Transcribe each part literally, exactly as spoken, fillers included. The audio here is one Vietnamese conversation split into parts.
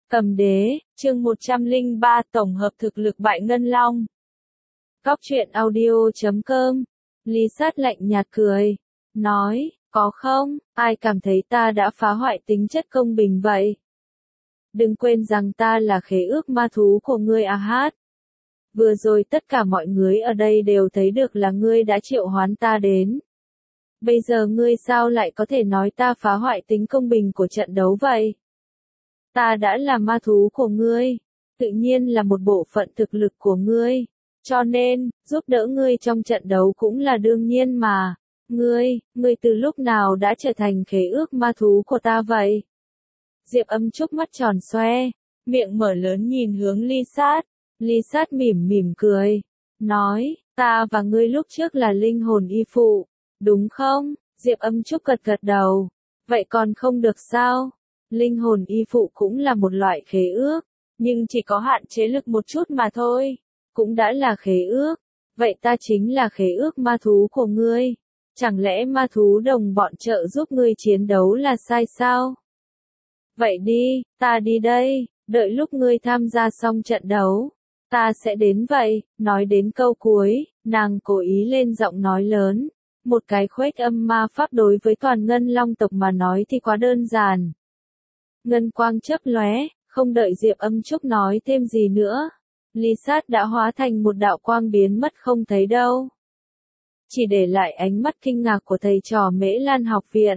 Cầm đế, chương một trăm lẻ ba tổng hợp thực lực bại Ngân Long. Góc truyện audio chấm com. Lý Sát lạnh nhạt cười, nói, có không, ai cảm thấy ta đã phá hoại tính chất công bình vậy? Đừng quên rằng ta là khế ước ma thú của ngươi A Hát. Vừa rồi tất cả mọi người ở đây đều thấy được là ngươi đã triệu hoán ta đến. Bây giờ ngươi sao lại có thể nói ta phá hoại tính công bình của trận đấu vậy? Ta đã là ma thú của ngươi, tự nhiên là một bộ phận thực lực của ngươi, cho nên, giúp đỡ ngươi trong trận đấu cũng là đương nhiên mà. Ngươi, ngươi từ lúc nào đã trở thành khế ước ma thú của ta vậy? Diệp Âm Trúc mắt tròn xoe, miệng mở lớn nhìn hướng Ly Sát. Ly Sát mỉm mỉm cười, nói, ta và ngươi lúc trước là linh hồn y phụ, đúng không? Diệp Âm Trúc gật gật đầu, vậy còn không được sao? Linh hồn y phụ cũng là một loại khế ước, nhưng chỉ có hạn chế lực một chút mà thôi, cũng đã là khế ước, vậy ta chính là khế ước ma thú của ngươi, chẳng lẽ ma thú đồng bọn trợ giúp ngươi chiến đấu là sai sao? Vậy đi, ta đi đây, đợi lúc ngươi tham gia xong trận đấu, ta sẽ đến vậy. Nói đến câu cuối, nàng cố ý lên giọng nói lớn, một cái khuếch âm ma pháp đối với toàn Ngân Long tộc mà nói thì quá đơn giản. Ngân quang chớp lóe, không đợi Diệp Âm Trúc nói thêm gì nữa, Ly Sát đã hóa thành một đạo quang biến mất không thấy đâu. Chỉ để lại ánh mắt kinh ngạc của thầy trò Mễ Lan học viện.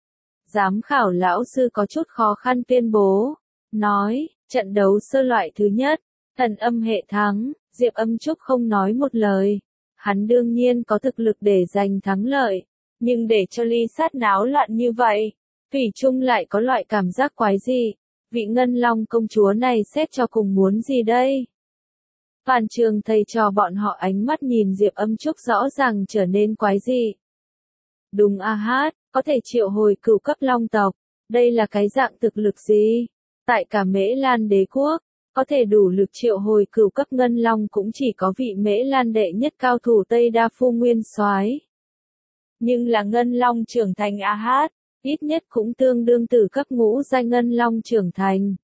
Giám khảo lão sư có chút khó khăn tuyên bố, nói, trận đấu sơ loại thứ nhất, Thần Âm hệ thắng. Diệp Âm Trúc không nói một lời, hắn đương nhiên có thực lực để giành thắng lợi, nhưng để cho Ly Sát náo loạn như vậy, thủy chung lại có loại cảm giác quái dị, vị Ngân Long công chúa này xét cho cùng muốn gì đây? Toàn trường thầy trò bọn họ ánh mắt nhìn Diệp Âm Trúc rõ ràng trở nên quái dị. Đúng A Hát, có thể triệu hồi cửu cấp long tộc, đây là cái dạng thực lực gì? Tại cả Mễ Lan đế quốc, có thể đủ lực triệu hồi cửu cấp Ngân Long cũng chỉ có vị Mễ Lan đệ nhất cao thủ Tây Đa Phu Nguyên Soái. Nhưng là Ngân Long trưởng thành A Hát, ít nhất cũng tương đương tử cấp ngũ giai Ngân Long trưởng thành.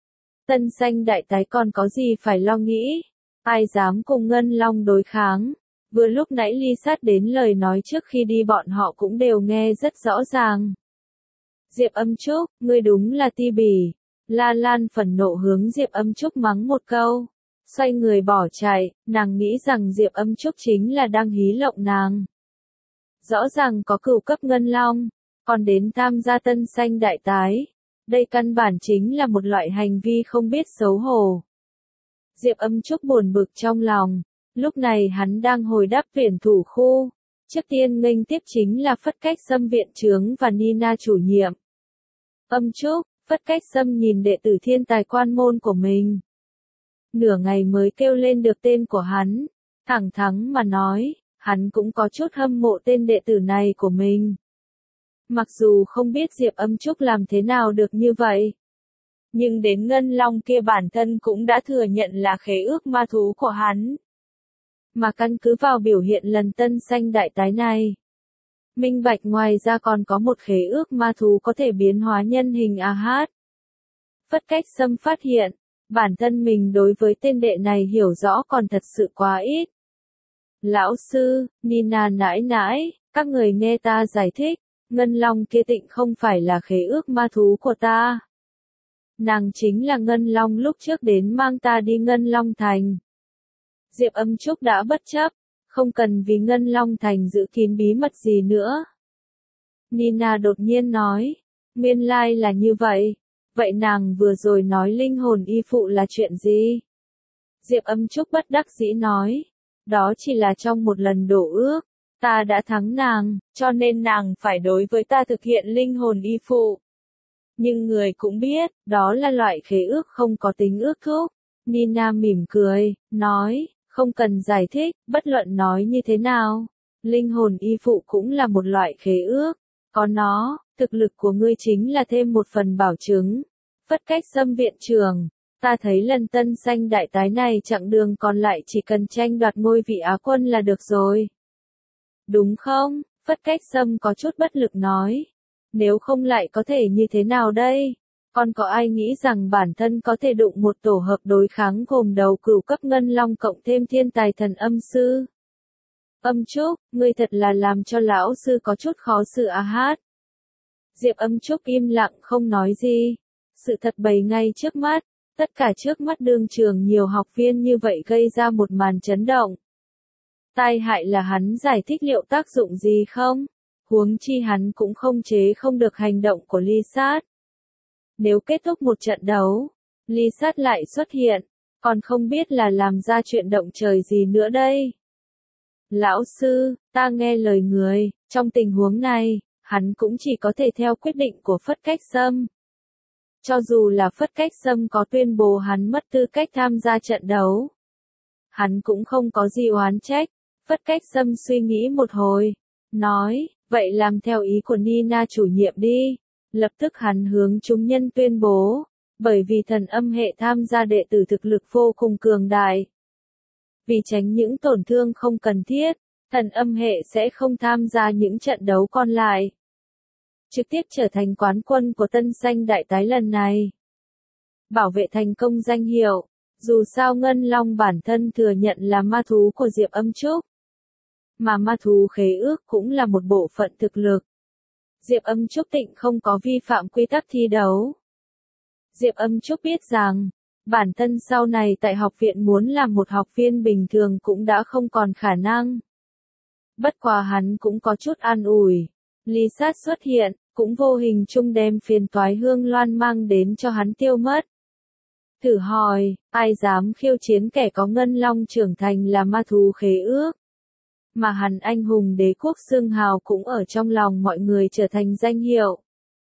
Tân Xanh đại tái còn có gì phải lo nghĩ? Ai dám cùng Ngân Long đối kháng? Vừa lúc nãy Ly Sát đến lời nói trước khi đi bọn họ cũng đều nghe rất rõ ràng. Diệp Âm Trúc, ngươi đúng là ti bỉ. La Lan phẫn nộ hướng Diệp Âm Trúc mắng một câu, xoay người bỏ chạy, nàng nghĩ rằng Diệp Âm Trúc chính là đang hí lộng nàng. Rõ ràng có cửu cấp Ngân Long, còn đến tham gia Tân Xanh đại tái, đây căn bản chính là một loại hành vi không biết xấu hổ. Diệp Âm Trúc buồn bực trong lòng, lúc này hắn đang hồi đáp tuyển thủ khu, trước tiên nghênh tiếp chính là Phất Cách Sâm viện trưởng và Nina chủ nhiệm. Âm Trúc, Phất Cách Sâm nhìn đệ tử thiên tài quan môn của mình. Nửa ngày mới kêu lên được tên của hắn, thẳng thắn mà nói, hắn cũng có chút hâm mộ tên đệ tử này của mình. Mặc dù không biết Diệp Âm Trúc làm thế nào được như vậy, nhưng đến Ngân Long kia bản thân cũng đã thừa nhận là khế ước ma thú của hắn. Mà căn cứ vào biểu hiện lần Tân Xanh đại tái này, minh bạch ngoài ra còn có một khế ước ma thú có thể biến hóa nhân hình A Hát. Phất Cách Sâm phát hiện, bản thân mình đối với tên đệ này hiểu rõ còn thật sự quá ít. Lão sư, Nina nãi nãi, các người nghe ta giải thích, Ngân Long kia tịnh không phải là khế ước ma thú của ta. Nàng chính là Ngân Long lúc trước đến mang ta đi Ngân Long Thành. Diệp Âm Trúc đã bất chấp, không cần vì Ngân Long Thành giữ kín bí mật gì nữa. Nina đột nhiên nói, nguyên lai là như vậy, vậy nàng vừa rồi nói linh hồn y phụ là chuyện gì? Diệp Âm Trúc bất đắc dĩ nói, đó chỉ là trong một lần đổ ước, ta đã thắng nàng, cho nên nàng phải đối với ta thực hiện linh hồn y phụ. Nhưng người cũng biết, đó là loại khế ước không có tính ước thúc. Nina mỉm cười, nói, không cần giải thích, bất luận nói như thế nào. Linh hồn y phụ cũng là một loại khế ước. Có nó, thực lực của ngươi chính là thêm một phần bảo chứng. Phất Cách Sâm viện trưởng, ta thấy lần Tân Xanh đại tái này chặng đường còn lại chỉ cần tranh đoạt ngôi vị Á quân là được rồi. Đúng không? Phất Cách Sâm có chút bất lực nói. Nếu không lại có thể như thế nào đây? Còn có ai nghĩ rằng bản thân có thể đụng một tổ hợp đối kháng gồm đầu cửu cấp ngân long cộng thêm thiên tài thần âm sư? Âm Trúc, ngươi thật là làm cho lão sư có chút khó xử à hát. Diệp Âm Trúc im lặng không nói gì. Sự thật bày ngay trước mắt, tất cả trước mắt đương trường nhiều học viên như vậy gây ra một màn chấn động. Tai hại là hắn giải thích liệu tác dụng gì không? Huống chi hắn cũng không chế không được hành động của Ly Sát. Nếu kết thúc một trận đấu, Ly Sát lại xuất hiện, còn không biết là làm ra chuyện động trời gì nữa đây. Lão sư, ta nghe lời người, trong tình huống này, hắn cũng chỉ có thể theo quyết định của Phất Cách Sâm. Cho dù là Phất Cách Sâm có tuyên bố hắn mất tư cách tham gia trận đấu, hắn cũng không có gì oán trách. Phất Cách Sâm suy nghĩ một hồi, nói, vậy làm theo ý của Nina chủ nhiệm đi. Lập tức hắn hướng chúng nhân tuyên bố, bởi vì thần âm hệ tham gia đệ tử thực lực vô cùng cường đại. Vì tránh những tổn thương không cần thiết, thần âm hệ sẽ không tham gia những trận đấu còn lại. Trực tiếp trở thành quán quân của tân xanh đại tái lần này. Bảo vệ thành công danh hiệu, dù sao Ngân Long bản thân thừa nhận là ma thú của Diệp Âm Trúc. Mà ma thú khế ước cũng là một bộ phận thực lực. Diệp Âm Trúc tịnh không có vi phạm quy tắc thi đấu. Diệp Âm Trúc biết rằng, bản thân sau này tại học viện muốn làm một học viên bình thường cũng đã không còn khả năng. Bất quá hắn cũng có chút an ủi. Ly Sát xuất hiện, cũng vô hình chung đem phiền toái Hương Loan mang đến cho hắn tiêu mất. Thử hỏi, ai dám khiêu chiến kẻ có Ngân Long trưởng thành là ma thú khế ước? Mà hắn anh hùng đế quốc xương hào cũng ở trong lòng mọi người trở thành danh hiệu.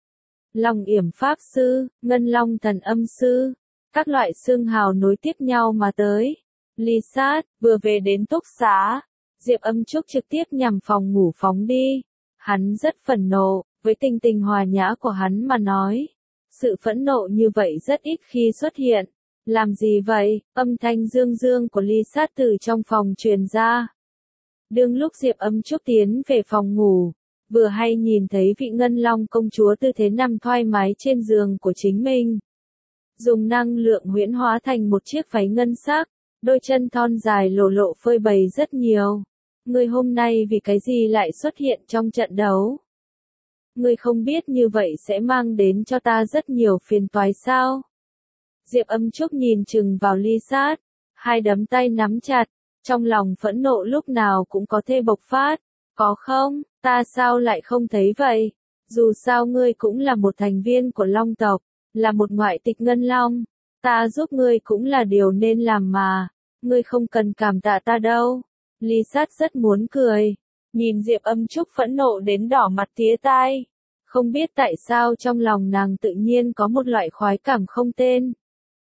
Long yểm pháp sư, Ngân Long thần âm sư, các loại xương hào nối tiếp nhau mà tới. Ly Sát, vừa về đến túc xá, Diệp Âm Trúc trực tiếp nhằm phòng ngủ phóng đi. Hắn rất phẫn nộ, với tình tình hòa nhã của hắn mà nói. Sự phẫn nộ như vậy rất ít khi xuất hiện. Làm gì vậy? Âm thanh dương dương của Ly Sát từ trong phòng truyền ra. Đương lúc Diệp Âm Trúc tiến về phòng ngủ, vừa hay nhìn thấy vị Ngân Long công chúa tư thế nằm thoải mái trên giường của chính mình. Dùng năng lượng huyễn hóa thành một chiếc váy ngân sắc, đôi chân thon dài lộ lộ phơi bày rất nhiều. Ngươi hôm nay vì cái gì lại xuất hiện trong trận đấu? Ngươi không biết như vậy sẽ mang đến cho ta rất nhiều phiền toái sao? Diệp Âm Trúc nhìn chừng vào Ly Sát, hai đấm tay nắm chặt, trong lòng phẫn nộ lúc nào cũng có thể bộc phát. Có không, ta sao lại không thấy vậy? Dù sao ngươi cũng là một thành viên của Long tộc, là một ngoại tịch Ngân Long, ta giúp ngươi cũng là điều nên làm mà, ngươi không cần cảm tạ ta đâu. Ly Sát rất muốn cười, nhìn Diệp Âm Trúc phẫn nộ đến đỏ mặt tía tai. Không biết tại sao trong lòng nàng tự nhiên có một loại khoái cảm không tên.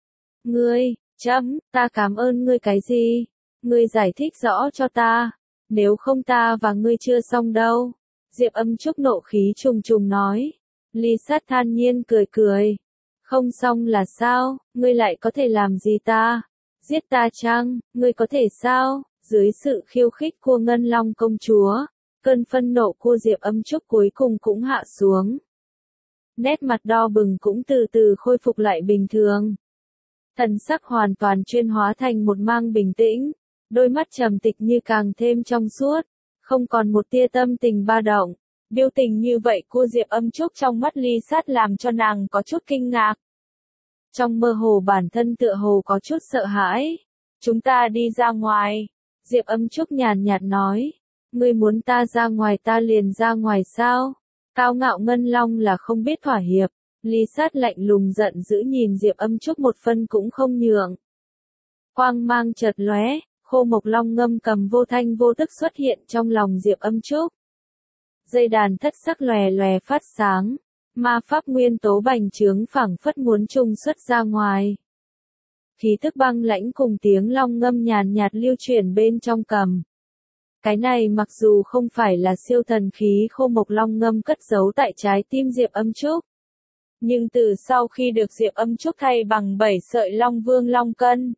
Ngươi, chấm, ta cảm ơn ngươi cái gì? Ngươi giải thích rõ cho ta, nếu không ta và ngươi chưa xong đâu. Diệp Âm Trúc nộ khí trùng trùng nói. Ly Sát than nhiên cười cười. Không xong là sao, ngươi lại có thể làm gì ta? Giết ta chăng, ngươi có thể sao? Dưới sự khiêu khích của Ngân Long công chúa, cơn phân nộ của Diệp Âm Trúc cuối cùng cũng hạ xuống. Nét mặt đỏ bừng cũng từ từ khôi phục lại bình thường. Thần sắc hoàn toàn chuyên hóa thành một mang bình tĩnh, đôi mắt trầm tịch như càng thêm trong suốt, không còn một tia tâm tình ba động. Biểu tình như vậy của Diệp Âm Trúc trong mắt Ly Sát làm cho nàng có chút kinh ngạc. Trong mơ hồ bản thân tựa hồ có chút sợ hãi. Chúng ta đi ra ngoài. Diệp Âm Trúc nhàn nhạt nói. Ngươi muốn ta ra ngoài ta liền ra ngoài sao? Cao ngạo Ngân Long là không biết thỏa hiệp. Ly Sát lạnh lùng giận dữ nhìn Diệp Âm Trúc một phân cũng không nhượng. Quang mang chợt lóe, Khô Mộc Long ngâm cầm vô thanh vô tức xuất hiện trong lòng Diệp Âm Trúc. Dây đàn thất sắc lòe lòe phát sáng, ma pháp nguyên tố bành trướng phảng phất muốn trùng xuất ra ngoài. Khí tức băng lãnh cùng tiếng long ngâm nhàn nhạt lưu chuyển bên trong cầm. Cái này mặc dù không phải là siêu thần khí Khô Mộc Long ngâm cất giấu tại trái tim Diệp Âm Trúc, nhưng từ sau khi được Diệp Âm Trúc thay bằng bảy sợi Long Vương Long Cân,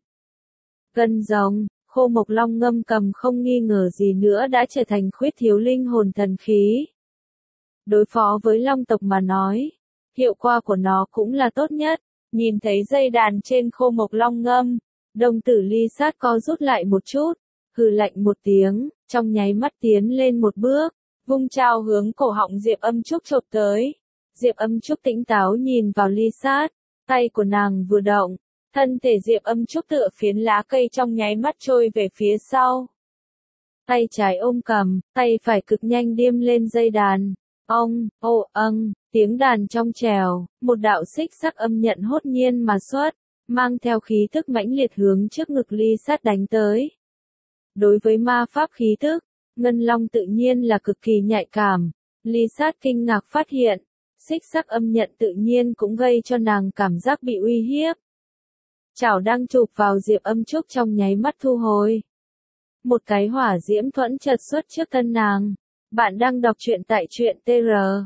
Cân rồng, Khô Mộc Long ngâm cầm không nghi ngờ gì nữa đã trở thành khuyết thiếu linh hồn thần khí. Đối phó với Long tộc mà nói, hiệu quả của nó cũng là tốt nhất. Nhìn thấy dây đàn trên khô mộc long ngâm, đồng tử ly sát co rút lại một chút, hừ lạnh một tiếng, trong nháy mắt tiến lên một bước, vung trao hướng cổ họng Diệp Âm Trúc chộp tới. Diệp Âm Trúc tỉnh táo nhìn vào ly sát, tay của nàng vừa động, thân thể Diệp Âm Trúc tựa phiến lá cây trong nháy mắt trôi về phía sau. Tay trái ôm cầm, tay phải cực nhanh điêm lên dây đàn. Ông, ô âng, tiếng đàn trong trèo, một đạo xích sắc âm nhận hốt nhiên mà xuất, mang theo khí tức mãnh liệt hướng trước ngực ly sát đánh tới. Đối với ma pháp khí tức, Ngân Long tự nhiên là cực kỳ nhạy cảm. Ly sát kinh ngạc phát hiện, xích sắc âm nhận tự nhiên cũng gây cho nàng cảm giác bị uy hiếp. Chảo đang chụp vào Diệp Âm Trúc trong nháy mắt thu hồi. Một cái hỏa diễm thuẫn chợt xuất trước thân nàng. Bạn đang đọc truyện tại truyện tê rờ.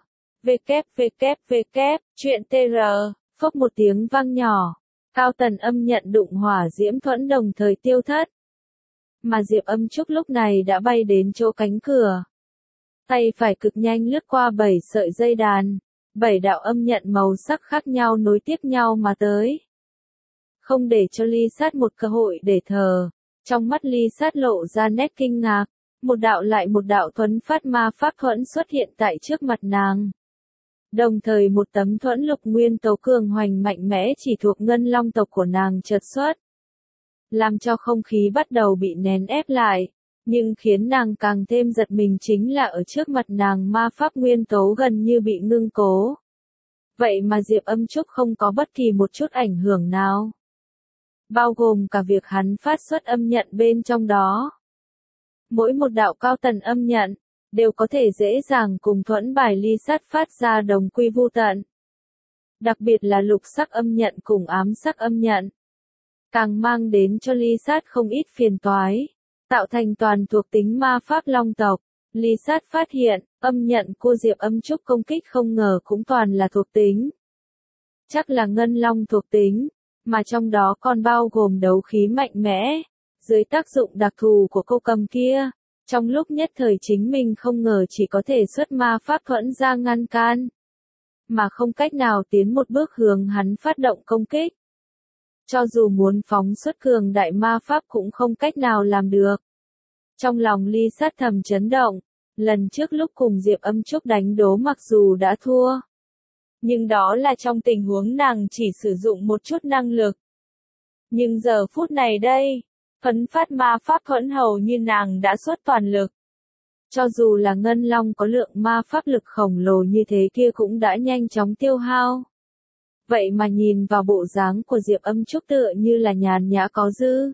www, truyện tê rờ, phốc một tiếng vang nhỏ. Cao tần âm nhận đụng hỏa diễm thuẫn đồng thời tiêu thất. Mà Diệp Âm Trúc lúc này đã bay đến chỗ cánh cửa. Tay phải cực nhanh lướt qua bảy sợi dây đàn. Bảy đạo âm nhận màu sắc khác nhau nối tiếp nhau mà tới. Không để cho ly sát một cơ hội để thở. Trong mắt ly sát lộ ra nét kinh ngạc. Một đạo lại một đạo thuẫn phát ma pháp thuẫn xuất hiện tại trước mặt nàng. Đồng thời một tấm thuẫn lục nguyên tố cường hoành mạnh mẽ chỉ thuộc Ngân Long tộc của nàng chợt xuất. Làm cho không khí bắt đầu bị nén ép lại. Nhưng khiến nàng càng thêm giật mình chính là ở trước mặt nàng ma pháp nguyên tố gần như bị ngưng cố. Vậy mà Diệp Âm Trúc không có bất kỳ một chút ảnh hưởng nào. Bao gồm cả việc hắn phát xuất âm nhận bên trong đó. Mỗi một đạo cao tần âm nhận, đều có thể dễ dàng cùng thuẫn bài ly sát phát ra đồng quy vu tận. Đặc biệt là lục sắc âm nhận cùng ám sắc âm nhận. Càng mang đến cho ly sát không ít phiền toái. Tạo thành toàn thuộc tính ma pháp long tộc. Ly sát phát hiện, âm nhận của Diệp Âm Trúc công kích không ngờ cũng toàn là thuộc tính. Chắc là ngân long thuộc tính, mà trong đó còn bao gồm đấu khí mạnh mẽ. Dưới tác dụng đặc thù của cô cầm kia, trong lúc nhất thời chính mình không ngờ chỉ có thể xuất ma pháp thuẫn ra ngăn can. Mà không cách nào tiến một bước hướng hắn phát động công kích. Cho dù muốn phóng xuất cường đại ma pháp cũng không cách nào làm được. Trong lòng ly sát thầm chấn động, lần trước lúc cùng Diệp Âm Trúc đánh đố mặc dù đã thua. Nhưng đó là trong tình huống nàng chỉ sử dụng một chút năng lực. Nhưng giờ phút này đây, phấn phát ma pháp thuẫn hầu như nàng đã xuất toàn lực. Cho dù là Ngân Long có lượng ma pháp lực khổng lồ như thế kia cũng đã nhanh chóng tiêu hao. Vậy mà nhìn vào bộ dáng của Diệp Âm Trúc tựa như là nhàn nhã có dư.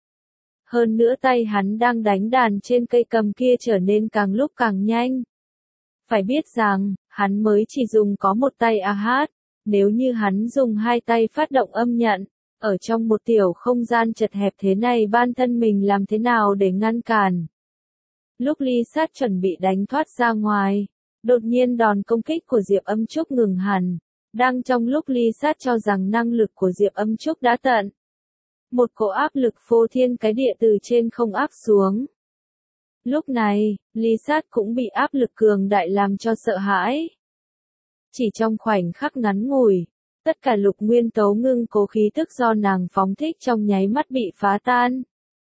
Hơn nữa tay hắn đang đánh đàn trên cây cầm kia trở nên càng lúc càng nhanh. Phải biết rằng, hắn mới chỉ dùng có một tay à hát, nếu như hắn dùng hai tay phát động âm nhận, ở trong một tiểu không gian chật hẹp thế này bản thân mình làm thế nào để ngăn cản. Lúc ly sát chuẩn bị đánh thoát ra ngoài, đột nhiên đòn công kích của Diệp Âm Trúc ngừng hẳn. Đang trong lúc ly sát cho rằng năng lực của Diệp Âm Trúc đã tận. Một cỗ áp lực phô thiên cái địa từ trên không áp xuống. Lúc này, ly sát cũng bị áp lực cường đại làm cho sợ hãi. Chỉ trong khoảnh khắc ngắn ngủi, tất cả lục nguyên tố ngưng cố khí tức do nàng phóng thích trong nháy mắt bị phá tan.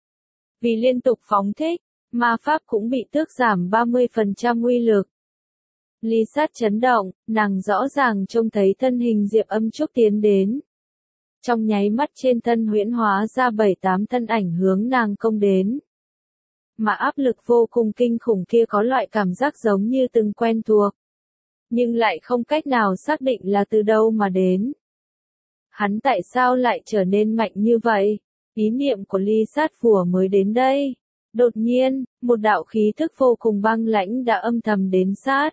Vì liên tục phóng thích, ma pháp cũng bị tước giảm ba mươi phần trăm uy lực. Ly sát chấn động, nàng rõ ràng trông thấy thân hình Diệp Âm Trúc tiến đến. Trong nháy mắt trên thân huyễn hóa ra bảy tám thân ảnh hướng nàng công đến. Mà áp lực vô cùng kinh khủng kia có loại cảm giác giống như từng quen thuộc. Nhưng lại không cách nào xác định là từ đâu mà đến. Hắn tại sao lại trở nên mạnh như vậy? Ý niệm của ly sát vừa mới đến đây. Đột nhiên, một đạo khí thức vô cùng băng lãnh đã âm thầm đến sát.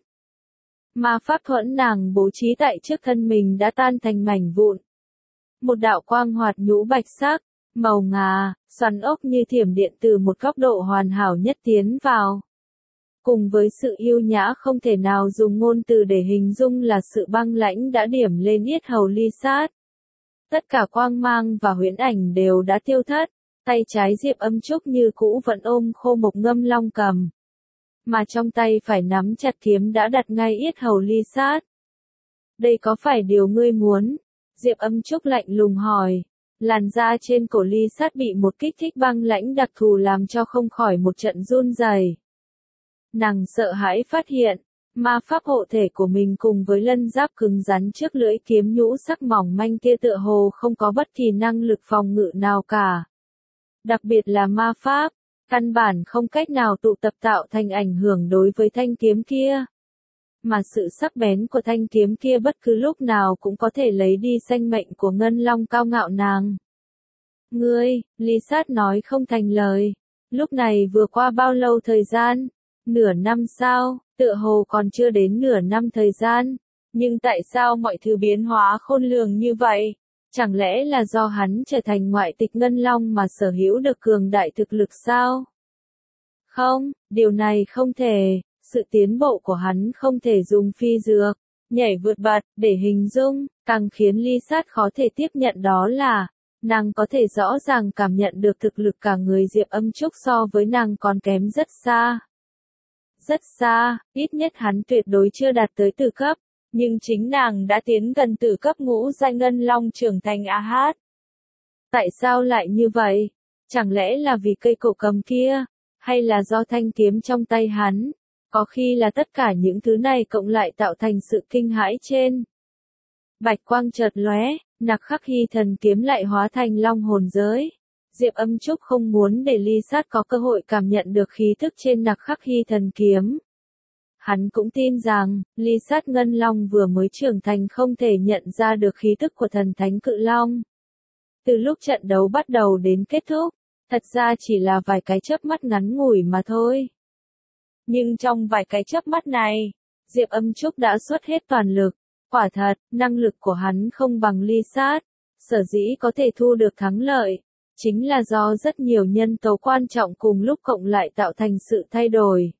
Ma pháp thuẫn nàng bố trí tại trước thân mình đã tan thành mảnh vụn. Một đạo quang hoạt nhũ bạch sắc, màu ngà, xoắn ốc như thiểm điện từ một góc độ hoàn hảo nhất tiến vào. Cùng với sự yêu nhã không thể nào dùng ngôn từ để hình dung là sự băng lãnh đã điểm lên yết hầu ly sát. Tất cả quang mang và huyễn ảnh đều đã tiêu thất, tay trái Diệp Âm Trúc như cũ vẫn ôm khô mộc ngâm long cầm. Mà trong tay phải nắm chặt kiếm đã đặt ngay yết hầu ly sát. Đây có phải điều ngươi muốn? Diệp Âm Trúc lạnh lùng hỏi. Làn da trên cổ Ly Sát bị một kích thích băng lãnh đặc thù làm cho không khỏi một trận run rẩy. Nàng sợ hãi phát hiện, ma pháp hộ thể của mình cùng với lân giáp cứng rắn trước lưỡi kiếm nhũ sắc mỏng manh kia tựa hồ không có bất kỳ năng lực phòng ngự nào cả. Đặc biệt là ma pháp, căn bản không cách nào tụ tập tạo thành ảnh hưởng đối với thanh kiếm kia. Mà sự sắc bén của thanh kiếm kia bất cứ lúc nào cũng có thể lấy đi sinh mệnh của ngân long cao ngạo nàng. Ngươi, Ly Sát nói không thành lời. Lúc này vừa qua bao lâu thời gian? Nửa năm sao? Tựa hồ còn chưa đến nửa năm thời gian. Nhưng tại sao mọi thứ biến hóa khôn lường như vậy? Chẳng lẽ là do hắn trở thành ngoại tịch ngân long mà sở hữu được cường đại thực lực sao? Không, điều này không thể. Sự tiến bộ của hắn không thể dùng phi dược, nhảy vượt bật, để hình dung, càng khiến Ly Sát khó thể tiếp nhận đó là, nàng có thể rõ ràng cảm nhận được thực lực cả người Diệp Âm Trúc so với nàng còn kém rất xa. Rất xa, ít nhất hắn tuyệt đối chưa đạt tới tử cấp, nhưng chính nàng đã tiến gần tử cấp ngũ giai ngân long trưởng thành a hát. Tại sao lại như vậy? Chẳng lẽ là vì cây cổ cầm kia, hay là do thanh kiếm trong tay hắn? Có khi là tất cả những thứ này cộng lại tạo thành sự kinh hãi trên. Bạch quang chợt lóe, Nặc Khắc Hy thần kiếm lại hóa thành long hồn giới. Diệp Âm Trúc không muốn để Ly Sát có cơ hội cảm nhận được khí thức trên Nặc Khắc Hy thần kiếm. Hắn cũng tin rằng, Ly Sát Ngân Long vừa mới trưởng thành không thể nhận ra được khí thức của thần thánh cự long. Từ lúc trận đấu bắt đầu đến kết thúc, thật ra chỉ là vài cái chớp mắt ngắn ngủi mà thôi. Nhưng trong vài cái chớp mắt này, Diệp Âm Trúc đã xuất hết toàn lực. Quả thật, năng lực của hắn không bằng Ly Sát. Sở dĩ có thể thu được thắng lợi, chính là do rất nhiều nhân tố quan trọng cùng lúc cộng lại tạo thành sự thay đổi.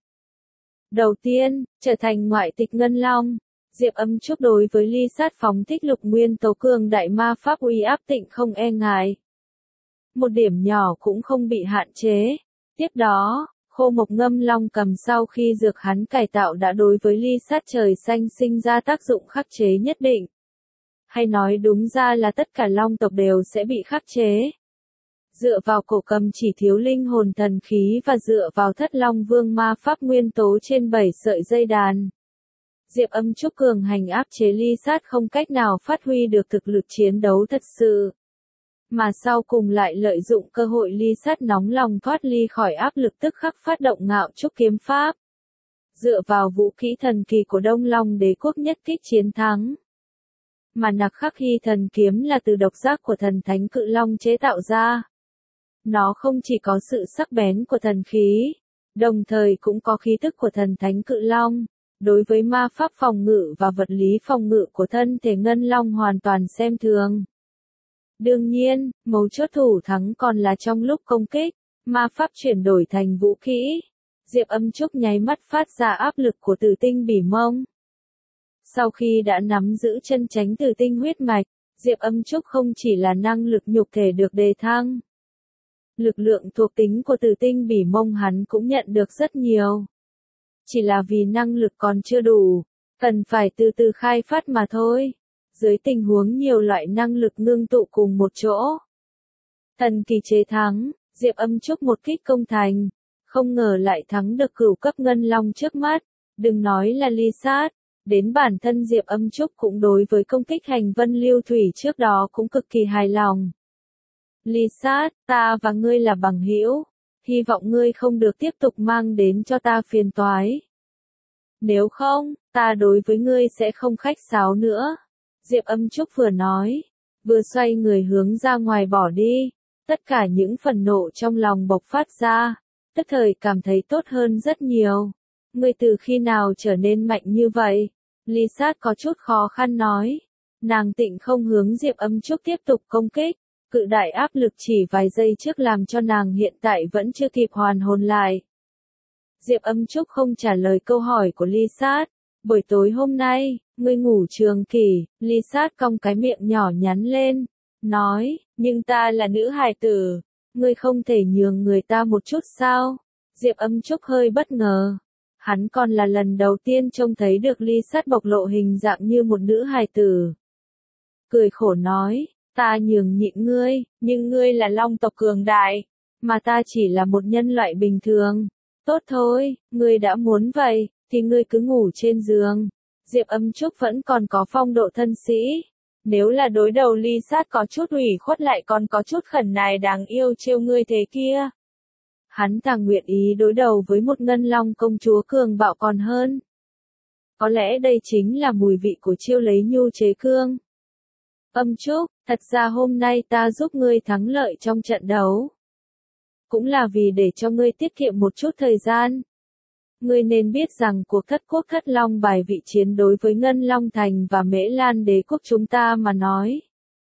Đầu tiên, trở thành ngoại tịch ngân long, Diệp Âm Trúc đối với Ly Sát phóng thích lục nguyên tố cường đại ma pháp uy áp tịnh không e ngại. Một điểm nhỏ cũng không bị hạn chế. Tiếp đó, Khô Mộc Ngâm Long cầm sau khi dược hắn cải tạo đã đối với Ly Sát trời xanh sinh ra tác dụng khắc chế nhất định. Hay nói đúng ra là tất cả long tộc đều sẽ bị khắc chế. Dựa vào cổ cầm chỉ thiếu linh hồn thần khí và dựa vào thất long vương ma pháp nguyên tố trên bảy sợi dây đàn. Diệp Âm Trúc cường hành áp chế Ly Sát không cách nào phát huy được thực lực chiến đấu thật sự. Mà sau cùng lại lợi dụng cơ hội Ly Sát nóng lòng thoát ly khỏi áp lực tức khắc phát động Ngạo Trúc kiếm pháp. Dựa vào vũ khí thần kỳ của Đông Long Đế quốc nhất kích chiến thắng. Mà Nặc Khắc Hy thần kiếm là từ độc giác của thần thánh cự long chế tạo ra. Nó không chỉ có sự sắc bén của thần khí, đồng thời cũng có khí tức của thần thánh cự long. Đối với ma pháp phòng ngự và vật lý phòng ngự của thân thể ngân long hoàn toàn xem thường. Đương nhiên, mấu chốt thủ thắng còn là trong lúc công kích, ma pháp chuyển đổi thành vũ khí. Diệp Âm Trúc nháy mắt phát ra áp lực của tử tinh bỉ mông. Sau khi đã nắm giữ chân chánh tử tinh huyết mạch, Diệp Âm Trúc không chỉ là năng lực nhục thể được đề thăng. Lực lượng thuộc tính của tử tinh bỉ mông hắn cũng nhận được rất nhiều. Chỉ là vì năng lực còn chưa đủ, cần phải từ từ khai phát mà thôi. Dưới tình huống nhiều loại năng lực ngưng tụ cùng một chỗ. Thần kỳ chế thắng, Diệp Âm Trúc một kích công thành, không ngờ lại thắng được cửu cấp ngân long trước mắt, đừng nói là Ly Sát, đến bản thân Diệp Âm Trúc cũng đối với công kích hành vân lưu thủy trước đó cũng cực kỳ hài lòng. Ly Sát, ta và ngươi là bằng hữu, hy vọng ngươi không được tiếp tục mang đến cho ta phiền toái. Nếu không, ta đối với ngươi sẽ không khách sáo nữa. Diệp Âm Trúc vừa nói, vừa xoay người hướng ra ngoài bỏ đi, tất cả những phần nộ trong lòng bộc phát ra, tức thời cảm thấy tốt hơn rất nhiều. Ngươi từ khi nào trở nên mạnh như vậy? Ly Sát có chút khó khăn nói, nàng tịnh không hướng Diệp Âm Trúc tiếp tục công kích, cự đại áp lực chỉ vài giây trước làm cho nàng hiện tại vẫn chưa kịp hoàn hồn lại. Diệp Âm Trúc không trả lời câu hỏi của Ly Sát. Buổi tối hôm nay, ngươi ngủ trường kỳ, Ly Sát cong cái miệng nhỏ nhắn lên, nói, nhưng ta là nữ hài tử, ngươi không thể nhường người ta một chút sao? Diệp Âm Trúc hơi bất ngờ, Hắn còn là lần đầu tiên trông thấy được ly sát bộc lộ hình dạng như một nữ hài tử. Cười khổ nói, ta nhường nhịn ngươi, nhưng ngươi là long tộc cường đại, mà ta chỉ là một nhân loại bình thường. Tốt thôi, ngươi đã muốn vậy, thì ngươi cứ ngủ trên giường. Diệp Âm Trúc vẫn còn có phong độ thân sĩ. Nếu là đối đầu ly sát có chút ủy khuất lại còn có chút khẩn nài đáng yêu trêu ngươi thế kia. Hắn càng nguyện ý đối đầu với một ngân long công chúa cường bạo còn hơn. Có lẽ đây chính là mùi vị của chiêu lấy nhu chế cương. Âm Trúc, thật ra hôm nay ta giúp ngươi thắng lợi trong trận đấu. Cũng là vì để cho ngươi tiết kiệm một chút thời gian. Ngươi nên biết rằng cuộc thất quốc thất long bài vị chiến đối với Ngân Long Thành và Mễ Lan đế quốc chúng ta mà nói.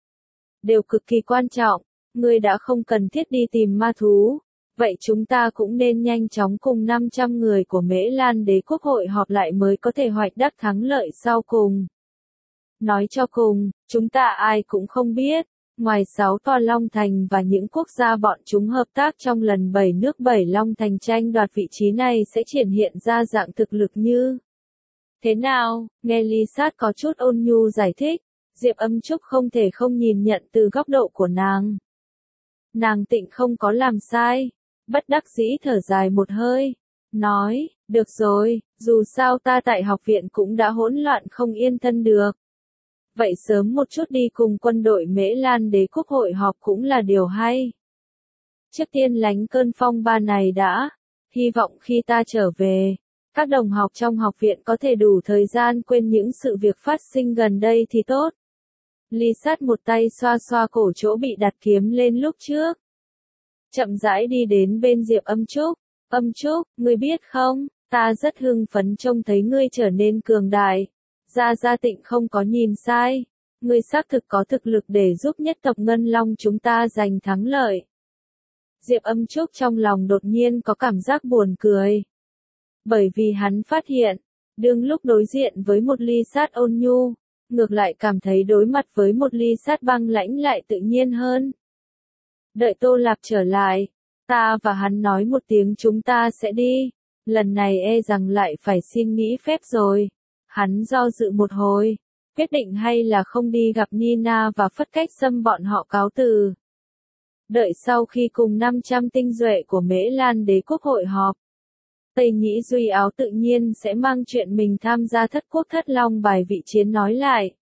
Đều cực kỳ quan trọng, ngươi đã không cần thiết đi tìm ma thú. Vậy chúng ta cũng nên nhanh chóng cùng năm trăm người của Mễ Lan đế quốc hội họp lại mới có thể hoạch đắc thắng lợi sau cùng. Nói cho cùng, chúng ta ai cũng không biết, ngoài sáu tòa Long Thành và những quốc gia bọn chúng hợp tác trong lần bảy nước bảy Long Thành tranh đoạt vị trí này sẽ triển hiện ra dạng thực lực như thế nào, nghe Ly Sát có chút ôn nhu giải thích, Diệp Âm Trúc không thể không nhìn nhận từ góc độ của nàng. Nàng tịnh không có làm sai, bất đắc dĩ thở dài một hơi, nói, được rồi, dù sao ta tại học viện cũng đã hỗn loạn không yên thân được. Vậy sớm một chút đi cùng quân đội Mễ Lan đế quốc hội họp cũng là điều hay. Trước tiên lánh cơn phong ba này đã, hy vọng khi ta trở về, các đồng học trong học viện có thể đủ thời gian quên những sự việc phát sinh gần đây thì tốt. Ly Sát một tay xoa xoa cổ chỗ bị đặt kiếm lên lúc trước. Chậm rãi đi đến bên Diệp Âm Trúc, Âm Trúc, ngươi biết không, ta rất hưng phấn trông thấy ngươi trở nên cường đại. Gia Gia Tịnh không có nhìn sai, ngươi xác thực có thực lực để giúp nhất tộc Ngân Long chúng ta giành thắng lợi. Diệp Âm Trúc trong lòng đột nhiên có cảm giác buồn cười. Bởi vì hắn phát hiện, đương lúc đối diện với một Ly Sát ôn nhu, ngược lại cảm thấy đối mặt với một Ly Sát băng lãnh lại tự nhiên hơn. Đợi Tô Lạp trở lại, ta và hắn nói một tiếng chúng ta sẽ đi, lần này e rằng lại phải xin nghỉ phép rồi. Hắn do dự một hồi, quyết định hay là không đi gặp Nina và Phất Cách Sâm bọn họ cáo từ. Đợi sau khi cùng năm trăm tinh duệ của Mễ Lan đế quốc hội họp, Tây Nhĩ Duy Áo tự nhiên sẽ mang chuyện mình tham gia thất quốc thất long bài vị chiến nói lại.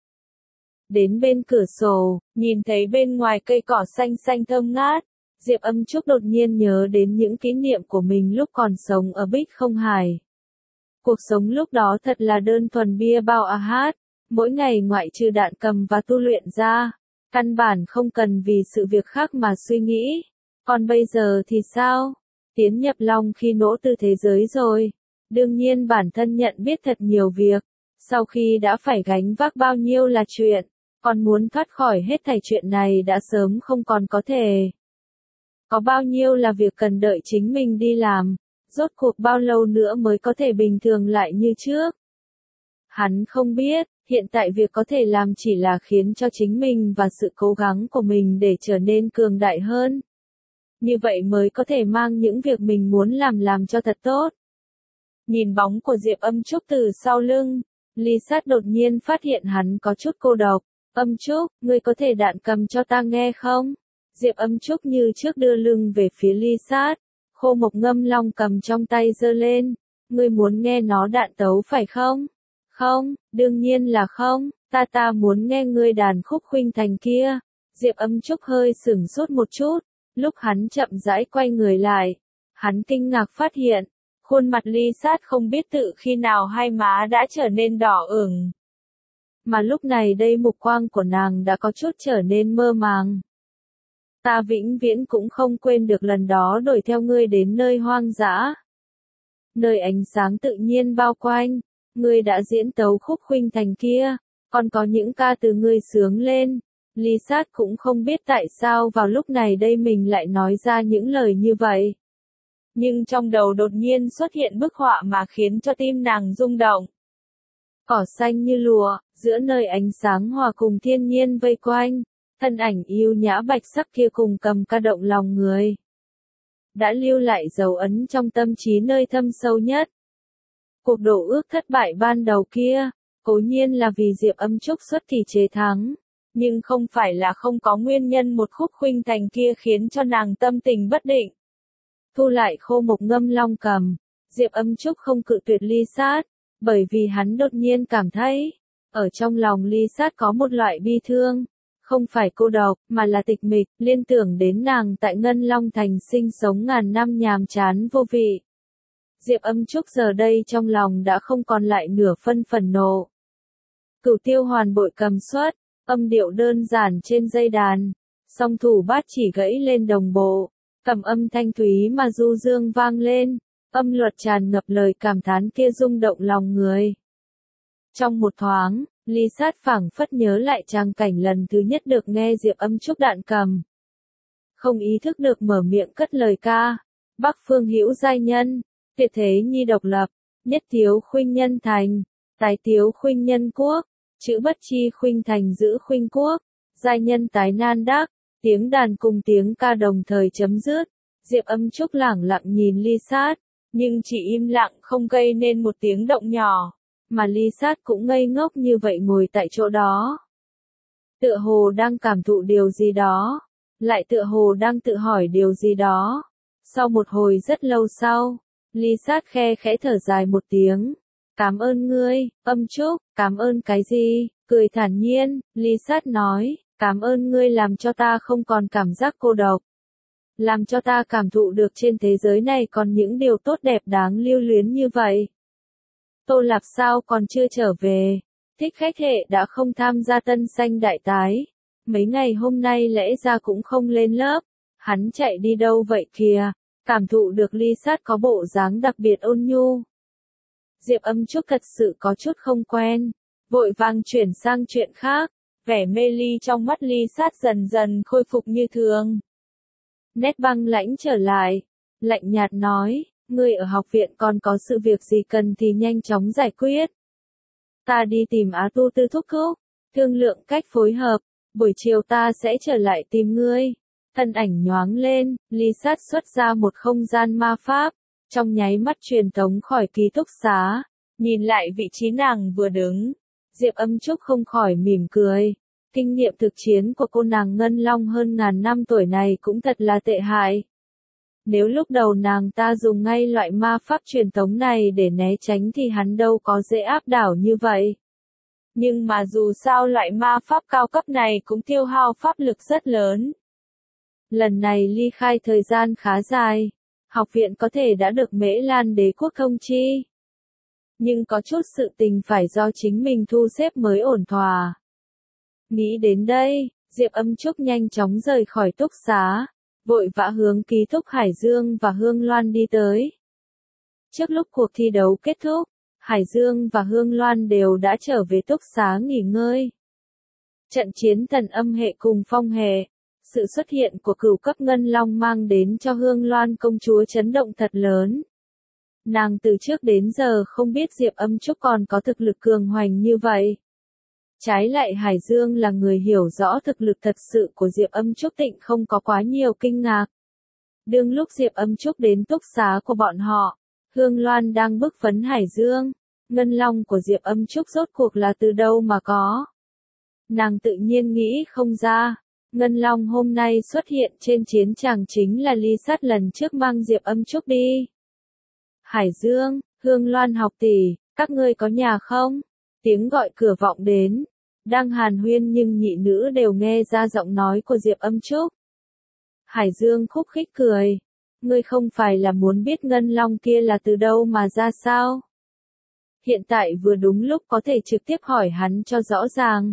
Đến bên cửa sổ, nhìn thấy bên ngoài cây cỏ xanh xanh thơm ngát, Diệp Âm Trúc đột nhiên nhớ đến những kỷ niệm của mình lúc còn sống ở Bích Không Hải. Cuộc sống lúc đó thật là đơn thuần bia bao a hát, mỗi ngày ngoại trừ đạn cầm và tu luyện ra, căn bản không cần vì sự việc khác mà suy nghĩ. Còn bây giờ thì sao? Tiến nhập Long khi nỗ từ thế giới rồi. Đương nhiên bản thân nhận biết thật nhiều việc, sau khi đã phải gánh vác bao nhiêu là chuyện, còn muốn thoát khỏi hết thảy chuyện này đã sớm không còn có thể. Có bao nhiêu là việc cần đợi chính mình đi làm. Rốt cuộc bao lâu nữa mới có thể bình thường lại như trước? Hắn không biết, hiện tại việc có thể làm chỉ là khiến cho chính mình và sự cố gắng của mình để trở nên cường đại hơn. Như vậy mới có thể mang những việc mình muốn làm làm cho thật tốt. Nhìn bóng của Diệp Âm Trúc từ sau lưng, Ly Sát đột nhiên phát hiện hắn có chút cô độc. Âm Trúc, ngươi có thể đạn cầm cho ta nghe không? Diệp Âm Trúc như trước đưa lưng về phía Ly Sát. Khô Mộc ngâm long cầm trong tay giơ lên, ngươi muốn nghe nó đạn tấu phải không? Không, đương nhiên là không, ta ta muốn nghe ngươi đàn khúc khuynh thành kia. Diệp Âm Trúc hơi sửng sốt một chút, lúc hắn chậm rãi quay người lại, hắn kinh ngạc phát hiện, khuôn mặt Ly Sát không biết tự khi nào hai má đã trở nên đỏ ửng. Mà lúc này đây mục quang của nàng đã có chút trở nên mơ màng. Ta vĩnh viễn cũng không quên được lần đó đuổi theo ngươi đến nơi hoang dã. Nơi ánh sáng tự nhiên bao quanh, ngươi đã diễn tấu khúc khuynh thành kia, còn có những ca từ ngươi sướng lên. Ly Sát cũng không biết tại sao vào lúc này đây mình lại nói ra những lời như vậy. Nhưng trong đầu đột nhiên xuất hiện bức họa mà khiến cho tim nàng rung động. Cỏ xanh như lụa, giữa nơi ánh sáng hòa cùng thiên nhiên vây quanh. Thân ảnh yêu nhã bạch sắc kia cùng cầm ca động lòng người. Đã lưu lại dấu ấn trong tâm trí nơi thâm sâu nhất. Cuộc đổ ước thất bại ban đầu kia, cố nhiên là vì Diệp Âm Trúc xuất kỳ chế thắng, nhưng không phải là không có nguyên nhân một khúc khuynh thành kia khiến cho nàng tâm tình bất định. Thu lại khô mộc ngâm long cầm, Diệp Âm Trúc không cự tuyệt Ly Sát, bởi vì hắn đột nhiên cảm thấy, ở trong lòng Ly Sát có một loại bi thương, không phải cô độc, mà là tịch mịch, liên tưởng đến nàng tại Ngân Long Thành sinh sống ngàn năm nhàm chán vô vị. Diệp Âm Trúc giờ đây trong lòng đã không còn lại nửa phân phần nộ. Cửu tiêu hoàn bội cầm suất, âm điệu đơn giản trên dây đàn, song thủ bát chỉ gãy lên đồng bộ, cầm âm thanh thúy mà du dương vang lên, âm luật tràn ngập lời cảm thán kia rung động lòng người. Trong một thoáng, Ly Sát phảng phất nhớ lại tràng cảnh lần thứ nhất được nghe Diệp Âm Trúc đạn cầm. Không ý thức được mở miệng cất lời ca, Bắc phương hữu giai nhân, tuyệt thế nhi độc lập, nhất thiếu khuynh nhân thành, tái thiếu khuynh nhân quốc, chữ bất chi khuynh thành giữ khuynh quốc, giai nhân tái nan đắc, tiếng đàn cùng tiếng ca đồng thời chấm dứt. Diệp Âm Trúc lẳng lặng nhìn Ly Sát, nhưng chỉ im lặng không gây nên một tiếng động nhỏ, mà Ly Sát cũng ngây ngốc như vậy ngồi tại chỗ đó. Tựa hồ đang cảm thụ điều gì đó, lại tựa hồ đang tự hỏi điều gì đó. Sau một hồi rất lâu sau, Ly Sát khe khẽ thở dài một tiếng. Cảm ơn ngươi, Âm Trúc, cảm ơn cái gì? Cười thản nhiên, Ly Sát nói, cảm ơn ngươi làm cho ta không còn cảm giác cô độc. Làm cho ta cảm thụ được trên thế giới này còn những điều tốt đẹp đáng lưu luyến như vậy. Tô Lạp sao còn chưa trở về? Thích Khách Hệ đã không tham gia tân sanh đại tái. Mấy ngày hôm nay lẽ ra cũng không lên lớp. Hắn chạy đi đâu vậy kìa? Cảm thụ được Ly Sát có bộ dáng đặc biệt ôn nhu. Diệp Âm Trúc thật sự có chút không quen. Vội vàng chuyển sang chuyện khác. Vẻ mê ly trong mắt Ly Sát dần dần khôi phục như thường. Nét băng lãnh trở lại. Lạnh nhạt nói, ngươi ở học viện còn có sự việc gì cần thì nhanh chóng giải quyết. Ta đi tìm Á Tu Tư thúc thúc, thương lượng cách phối hợp, buổi chiều ta sẽ trở lại tìm ngươi. Thân ảnh nhoáng lên, Ly Sát xuất ra một không gian ma pháp, trong nháy mắt truyền tống khỏi ký túc xá, nhìn lại vị trí nàng vừa đứng. Diệp Âm Trúc không khỏi mỉm cười. Kinh nghiệm thực chiến của cô nàng Ngân Long hơn ngàn năm tuổi này cũng thật là tệ hại. Nếu lúc đầu nàng ta dùng ngay loại ma pháp truyền tống này để né tránh thì hắn đâu có dễ áp đảo như vậy. Nhưng mà dù sao loại ma pháp cao cấp này cũng tiêu hao pháp lực rất lớn. Lần này ly khai thời gian khá dài, học viện có thể đã được Mễ Lan đế quốc thông chi. Nhưng có chút sự tình phải do chính mình thu xếp mới ổn thỏa. Nghĩ đến đây, Diệp Âm Trúc nhanh chóng rời khỏi túc xá, vội vã hướng ký túc Hải Dương và Hương Loan đi tới. Trước lúc cuộc thi đấu kết thúc, Hải Dương và Hương Loan đều đã trở về túc xá nghỉ ngơi. Trận chiến Thần Âm hệ cùng Phong hệ, sự xuất hiện của cửu cấp Ngân Long mang đến cho Hương Loan công chúa chấn động thật lớn. Nàng từ trước đến giờ không biết Diệp Âm Trúc còn có thực lực cường hoành như vậy. Trái lại Hải Dương là người hiểu rõ thực lực thật sự của Diệp Âm Trúc tịnh không có quá nhiều kinh ngạc. Đương lúc Diệp Âm Trúc đến túc xá của bọn họ, Hương Loan đang bức vấn Hải Dương, Ngân Long của Diệp Âm Trúc rốt cuộc là từ đâu mà có. Nàng tự nhiên nghĩ không ra, Ngân Long hôm nay xuất hiện trên chiến tràng chính là Ly Sát lần trước mang Diệp Âm Trúc đi. Hải Dương, Hương Loan học tỷ, các ngươi có nhà không? Tiếng gọi cửa vọng đến, đang hàn huyên nhưng nhị nữ đều nghe ra giọng nói của Diệp Âm Trúc. Hải Dương khúc khích cười, ngươi không phải là muốn biết Ngân Long kia là từ đâu mà ra sao? Hiện tại vừa đúng lúc có thể trực tiếp hỏi hắn cho rõ ràng.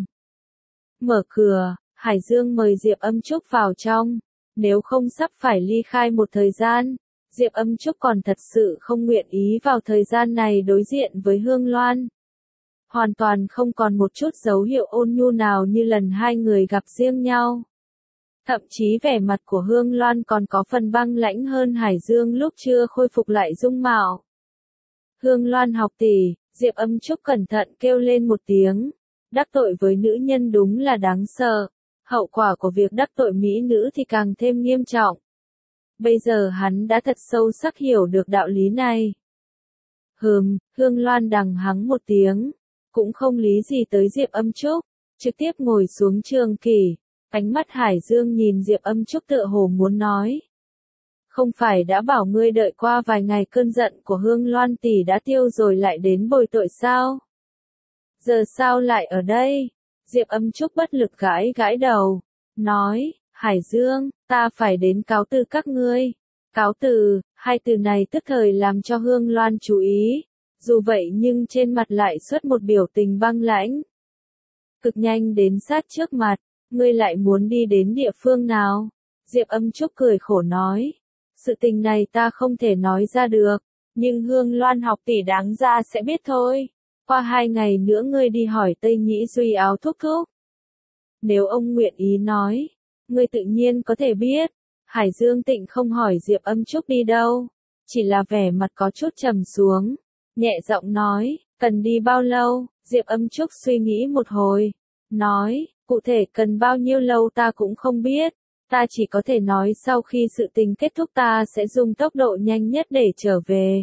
Mở cửa, Hải Dương mời Diệp Âm Trúc vào trong, nếu không sắp phải ly khai một thời gian, Diệp Âm Trúc còn thật sự không nguyện ý vào thời gian này đối diện với Hương Loan. Hoàn toàn không còn một chút dấu hiệu ôn nhu nào như lần hai người gặp riêng nhau. Thậm chí vẻ mặt của Hương Loan còn có phần băng lãnh hơn Hải Dương lúc chưa khôi phục lại dung mạo. Hương Loan học tỷ, Diệp Âm Trúc cẩn thận kêu lên một tiếng. Đắc tội với nữ nhân đúng là đáng sợ. Hậu quả của việc đắc tội mỹ nữ thì càng thêm nghiêm trọng. Bây giờ hắn đã thật sâu sắc hiểu được đạo lý này. Hừm, Hương Loan đằng hắng một tiếng, cũng không lý gì tới Diệp Âm Trúc, trực tiếp ngồi xuống trường kỷ, ánh mắt Hải Dương nhìn Diệp Âm Trúc tựa hồ muốn nói. Không phải đã bảo ngươi đợi qua vài ngày cơn giận của Hương Loan tỷ đã tiêu rồi lại đến bồi tội sao? Giờ sao lại ở đây? Diệp Âm Trúc bất lực gãi gãi đầu, nói, Hải Dương, ta phải đến cáo từ các ngươi. Cáo từ, hai từ này tức thời làm cho Hương Loan chú ý, dù vậy nhưng trên mặt lại xuất một biểu tình băng lãnh. Cực nhanh đến sát trước mặt, ngươi lại muốn đi đến địa phương nào? Diệp Âm Trúc cười khổ nói, sự tình này ta không thể nói ra được, nhưng Hương Loan học tỷ đáng ra sẽ biết thôi. Qua hai ngày nữa ngươi đi hỏi Tây Nhĩ Duy Áo thúc thúc. Nếu ông nguyện ý nói, ngươi tự nhiên có thể biết. Hải Dương Tịnh không hỏi Diệp Âm Trúc đi đâu, chỉ là vẻ mặt có chút trầm xuống, nhẹ giọng nói, cần đi bao lâu? Diệp Âm Trúc suy nghĩ một hồi, nói, cụ thể cần bao nhiêu lâu ta cũng không biết, ta chỉ có thể nói sau khi sự tình kết thúc ta sẽ dùng tốc độ nhanh nhất để trở về.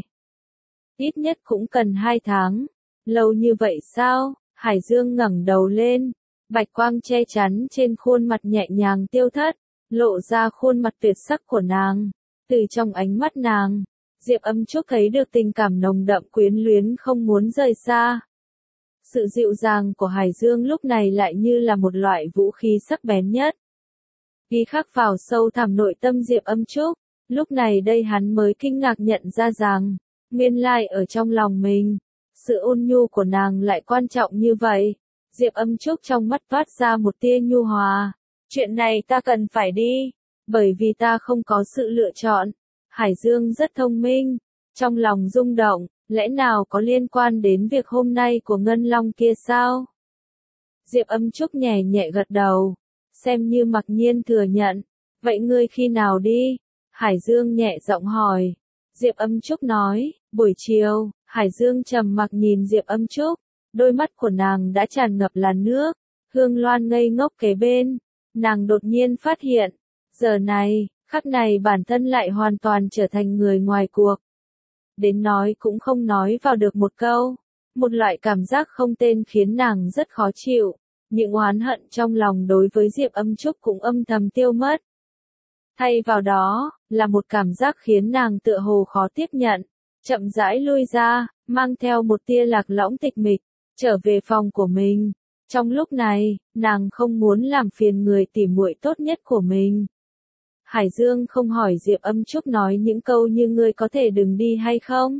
Ít nhất cũng cần hai tháng. Lâu như vậy sao? Hải Dương ngẩng đầu lên, bạch quang che chắn trên khuôn mặt nhẹ nhàng tiêu thất, lộ ra khuôn mặt tuyệt sắc của nàng. Từ trong ánh mắt nàng, Diệp Âm Trúc thấy được tình cảm nồng đậm quyến luyến không muốn rời xa. Sự dịu dàng của Hải Dương lúc này lại như là một loại vũ khí sắc bén nhất, ghi khắc vào sâu thẳm nội tâm Diệp Âm Trúc. Lúc này đây hắn mới kinh ngạc nhận ra rằng, nguyên lai ở trong lòng mình, sự ôn nhu của nàng lại quan trọng như vậy. Diệp Âm Trúc trong mắt toát ra một tia nhu hòa. Chuyện này ta cần phải đi, bởi vì ta không có sự lựa chọn. Hải Dương rất thông minh, trong lòng rung động, lẽ nào có liên quan đến việc hôm nay của Ngân Long kia sao? Diệp Âm Trúc nhẹ nhẹ gật đầu, xem như mặc nhiên thừa nhận. Vậy ngươi khi nào đi? Hải Dương nhẹ giọng hỏi. Diệp Âm Trúc nói, buổi chiều. Hải Dương trầm mặc nhìn Diệp Âm Trúc, đôi mắt của nàng đã tràn ngập là nước. Hương Loan ngây ngốc kế bên, nàng đột nhiên phát hiện, giờ này, khắc này bản thân lại hoàn toàn trở thành người ngoài cuộc. Đến nói cũng không nói vào được một câu, một loại cảm giác không tên khiến nàng rất khó chịu, những oán hận trong lòng đối với Diệp Âm Trúc cũng âm thầm tiêu mất. Thay vào đó, là một cảm giác khiến nàng tựa hồ khó tiếp nhận. Chậm rãi lui ra, mang theo một tia lạc lõng tịch mịch, trở về phòng của mình. Trong lúc này, nàng không muốn làm phiền người tỉ muội tốt nhất của mình. Hải Dương không hỏi Diệp Âm Trúc nói những câu như ngươi có thể đừng đi hay không.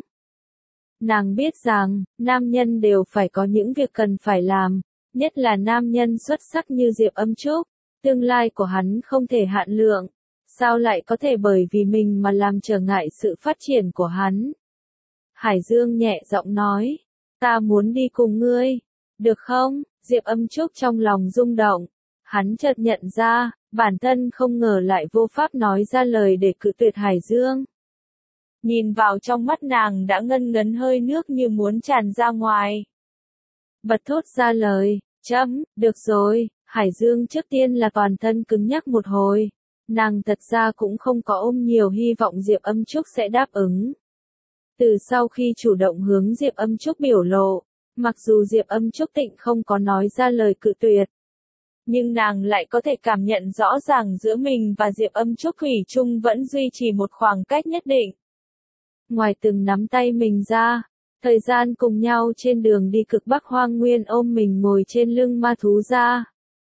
Nàng biết rằng, nam nhân đều phải có những việc cần phải làm, nhất là nam nhân xuất sắc như Diệp Âm Trúc. Tương lai của hắn không thể hạn lượng, sao lại có thể bởi vì mình mà làm trở ngại sự phát triển của hắn. Hải Dương nhẹ giọng nói, ta muốn đi cùng ngươi, được không? Diệp Âm Trúc trong lòng rung động, hắn chợt nhận ra, bản thân không ngờ lại vô pháp nói ra lời để cự tuyệt Hải Dương. Nhìn vào trong mắt nàng đã ngân ngấn hơi nước như muốn tràn ra ngoài. Bật thốt ra lời, chấm, được rồi. Hải Dương trước tiên là toàn thân cứng nhắc một hồi, nàng thật ra cũng không có ôm nhiều hy vọng Diệp Âm Trúc sẽ đáp ứng. Từ sau khi chủ động hướng Diệp Âm Trúc biểu lộ, mặc dù Diệp Âm Trúc Tịnh không có nói ra lời cự tuyệt, nhưng nàng lại có thể cảm nhận rõ ràng giữa mình và Diệp Âm Trúc thủy chung vẫn duy trì một khoảng cách nhất định. Ngoài từng nắm tay mình ra, thời gian cùng nhau trên đường đi cực Bắc Hoang Nguyên ôm mình ngồi trên lưng ma thú ra.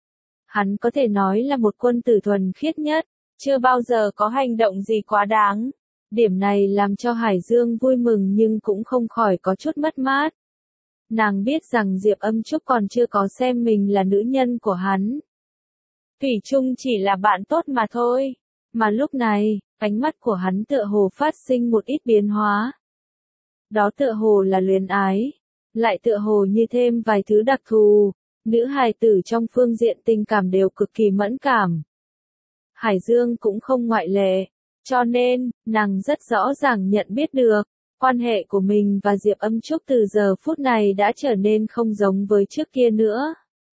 Hắn có thể nói là một quân tử thuần khiết nhất, chưa bao giờ có hành động gì quá đáng. Điểm này làm cho Hải Dương vui mừng nhưng cũng không khỏi có chút mất mát. Nàng biết rằng Diệp Âm Trúc còn chưa có xem mình là nữ nhân của hắn. Thủy chung chỉ là bạn tốt mà thôi. Mà lúc này, ánh mắt của hắn tựa hồ phát sinh một ít biến hóa. Đó tựa hồ là luyến ái, lại tựa hồ như thêm vài thứ đặc thù. Nữ hài tử trong phương diện tình cảm đều cực kỳ mẫn cảm. Hải Dương cũng không ngoại lệ, cho nên, nàng rất rõ ràng nhận biết được, quan hệ của mình và Diệp Âm Trúc từ giờ phút này đã trở nên không giống với trước kia nữa.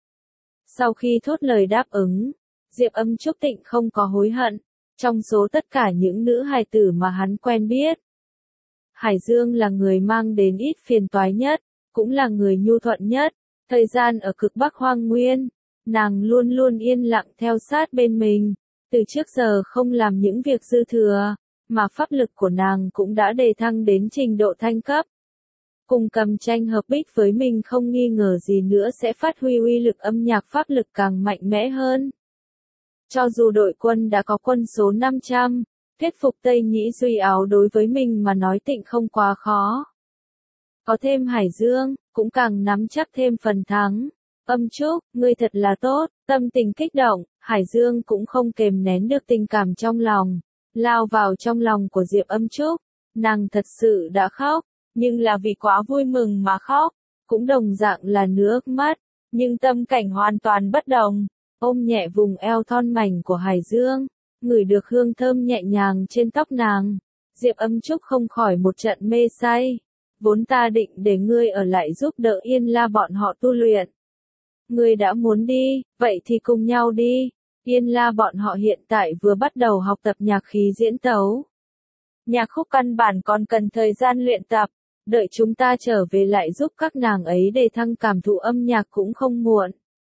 Sau khi thốt lời đáp ứng, Diệp Âm Trúc Tịnh không có hối hận, trong số tất cả những nữ hài tử mà hắn quen biết. Hải Dương là người mang đến ít phiền toái nhất, cũng là người nhu thuận nhất. Thời gian ở cực Bắc Hoang Nguyên, nàng luôn luôn yên lặng theo sát bên mình, từ trước giờ không làm những việc dư thừa, mà pháp lực của nàng cũng đã đề thăng đến trình độ thanh cấp. Cùng cầm tranh hợp bích với mình không nghi ngờ gì nữa sẽ phát huy uy lực âm nhạc pháp lực càng mạnh mẽ hơn. Cho dù đội quân đã có quân số năm trăm, thuyết phục Tây Nhĩ Duy Áo đối với mình mà nói tịnh không quá khó. Có thêm Hải Dương, cũng càng nắm chắc thêm phần thắng. Âm Trúc, ngươi thật là tốt, tâm tình kích động, Hải Dương cũng không kềm nén được tình cảm trong lòng, lao vào trong lòng của Diệp Âm Trúc, nàng thật sự đã khóc, nhưng là vì quá vui mừng mà khóc, cũng đồng dạng là nước mắt, nhưng tâm cảnh hoàn toàn bất đồng, ôm nhẹ vùng eo thon mảnh của Hải Dương, ngửi được hương thơm nhẹ nhàng trên tóc nàng, Diệp Âm Trúc không khỏi một trận mê say, vốn ta định để ngươi ở lại giúp đỡ Yên La bọn họ tu luyện. Ngươi đã muốn đi, vậy thì cùng nhau đi. Yên La bọn họ hiện tại vừa bắt đầu học tập nhạc khí diễn tấu. Nhạc khúc căn bản còn cần thời gian luyện tập, đợi chúng ta trở về lại giúp các nàng ấy để thăng cảm thụ âm nhạc cũng không muộn.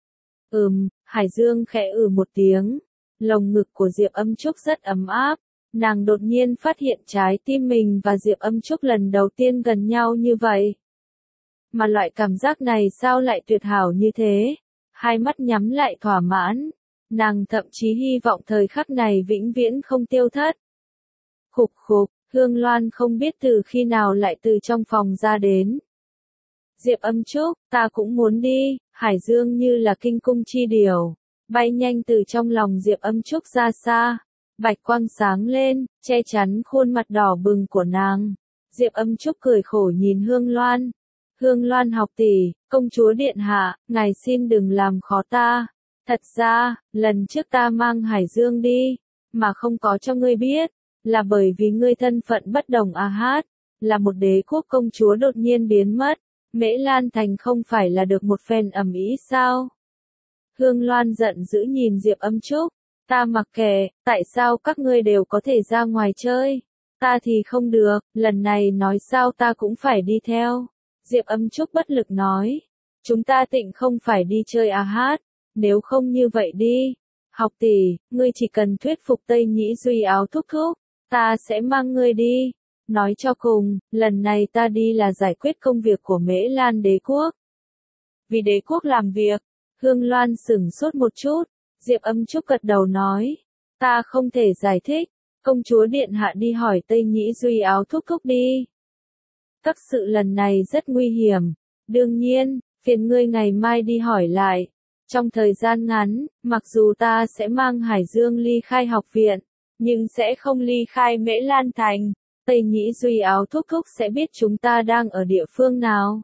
Ừm, Hải Dương khẽ ừ một tiếng, lồng ngực của Diệp Âm Trúc rất ấm áp, nàng đột nhiên phát hiện trái tim mình và Diệp Âm Trúc lần đầu tiên gần nhau như vậy. Mà loại cảm giác này sao lại tuyệt hảo như thế? Hai mắt nhắm lại thỏa mãn, nàng thậm chí hy vọng thời khắc này vĩnh viễn không tiêu thất. Khục khục, Hương Loan không biết từ khi nào lại từ trong phòng ra đến. Diệp Âm Trúc, ta cũng muốn đi, Hải Dương như là kinh cung chi điều, bay nhanh từ trong lòng Diệp Âm Trúc ra xa, bạch quang sáng lên, che chắn khuôn mặt đỏ bừng của nàng. Diệp Âm Trúc cười khổ nhìn Hương Loan. Hương Loan học tỷ, công chúa điện hạ, ngài xin đừng làm khó ta. Thật ra, lần trước ta mang Hải Dương đi, mà không có cho ngươi biết, là bởi vì ngươi thân phận bất đồng a hát, là một đế quốc công chúa đột nhiên biến mất, Mễ Lan Thành không phải là được một phen ầm ĩ sao? Hương Loan giận dữ nhìn Diệp Âm Trúc, ta mặc kệ, tại sao các ngươi đều có thể ra ngoài chơi, ta thì không được, lần này nói sao ta cũng phải đi theo. Diệp Âm Trúc bất lực nói, chúng ta tịnh không phải đi chơi a hát, nếu không như vậy đi, học tỷ, ngươi chỉ cần thuyết phục Tây Nhĩ Duy Áo thúc thúc, ta sẽ mang ngươi đi. Nói cho cùng, lần này ta đi là giải quyết công việc của Mễ Lan đế quốc. Vì đế quốc làm việc, Hương Loan sửng sốt một chút, Diệp Âm Trúc gật đầu nói, ta không thể giải thích, công chúa điện hạ đi hỏi Tây Nhĩ Duy Áo thúc thúc đi. Các sự lần này rất nguy hiểm, đương nhiên, phiền ngươi ngày mai đi hỏi lại. Trong thời gian ngắn, mặc dù ta sẽ mang Hải Dương ly khai học viện, nhưng sẽ không ly khai Mễ Lan Thành, Tây Nhĩ Duy Áo thúc thúc sẽ biết chúng ta đang ở địa phương nào.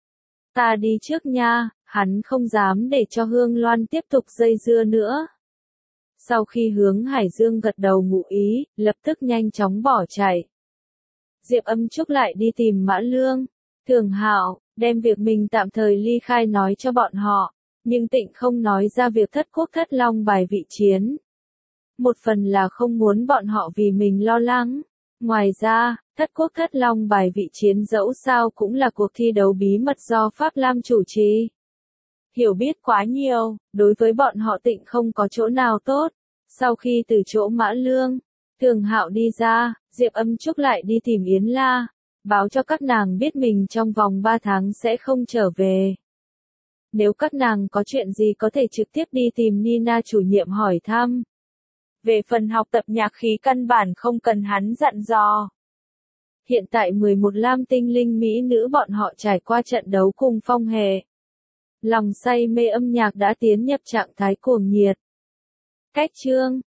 Ta đi trước nha, hắn không dám để cho Hương Loan tiếp tục dây dưa nữa. Sau khi hướng Hải Dương gật đầu ngụ ý, lập tức nhanh chóng bỏ chạy. Diệp Âm Trúc lại đi tìm Mã Lương, Thường Hạo, đem việc mình tạm thời ly khai nói cho bọn họ, nhưng tịnh không nói ra việc thất quốc thất long bài vị chiến. Một phần là không muốn bọn họ vì mình lo lắng. Ngoài ra, thất quốc thất long bài vị chiến dẫu sao cũng là cuộc thi đấu bí mật do Pháp Lam chủ trì. Hiểu biết quá nhiều, đối với bọn họ tịnh không có chỗ nào tốt. Sau khi từ chỗ Mã Lương, Thường Hạo đi ra, Diệp Âm Trúc lại đi tìm Yến La, báo cho các nàng biết mình trong vòng ba tháng sẽ không trở về. Nếu các nàng có chuyện gì có thể trực tiếp đi tìm Nina chủ nhiệm hỏi thăm. Về phần học tập nhạc khí căn bản không cần hắn dặn dò. Hiện tại mười một lam tinh linh mỹ nữ bọn họ trải qua trận đấu cùng Phong Hề. Lòng say mê âm nhạc đã tiến nhập trạng thái cuồng nhiệt. Cách chương